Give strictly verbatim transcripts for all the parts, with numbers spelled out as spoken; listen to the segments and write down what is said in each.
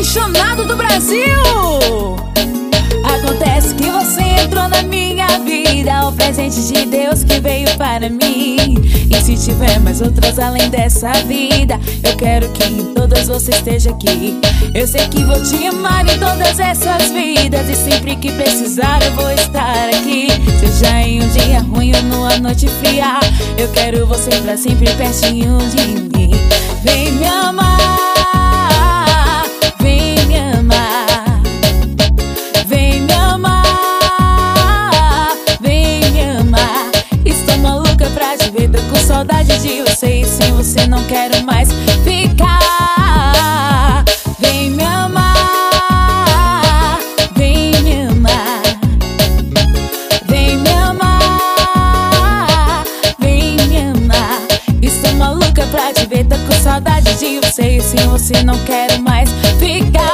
apaixonado do Brasil. Acontece que você entrou na minha vida, o presente de Deus que veio para mim. E se tiver mais outras além dessa vida, eu quero que em todas você esteja aqui. Eu sei que vou te amar em todas essas vidas, e sempre que precisar eu vou estar aqui. Seja em um dia ruim ou numa noite fria, eu quero você pra sempre pertinho de mim. Vem me amar, vem me amar, vem me amar, vem me amar. Estou maluca pra te ver, tô com saudade de você, e sem você não quero mais ficar. Vem me amar, vem me amar, vem me amar, vem me amar. Estou maluca pra te ver, tô com saudade de você, e sem você não quero mais ficar.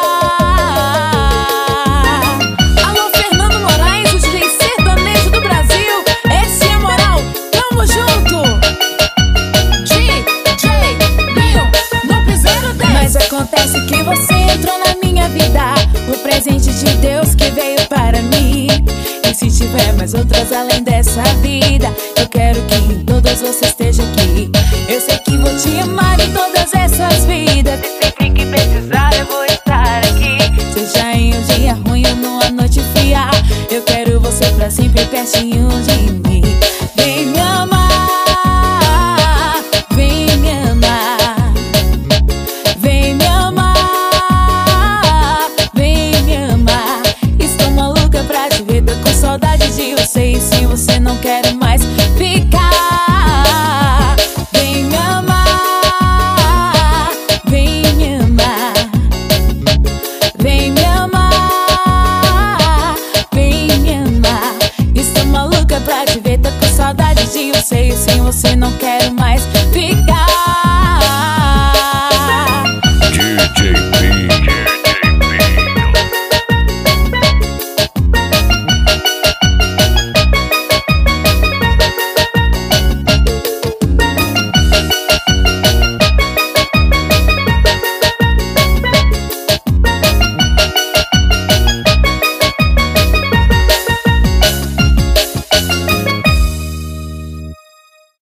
Alô, Fernando Moraes, o D J sertanejo do Brasil. Essa é a moral, tamo junto. D J Binho, no piseiro dez. Mas acontece que você entrou na minha vida, o presente de Deus que veio para mim. E se tiver mais outras além dessa vida, eu quero que em todas você esteja aqui. Eu sei que vou te amar em todas essas vidas, e sempre que precisar eu vou estar aqui. Seja em um dia ruim ou numa noite fria, eu quero você pra sempre pertinho de mim. Vem me amar, vem me amar, vem me amar, vem me amar. Estou maluca pra te ver, tô com saudade de você, e sem você não quero mais ficar. Vem me amar, vem me amar, vem me amar, vem me amar. Estou maluca pra te ver, tô com saudade de você, e sem você não quero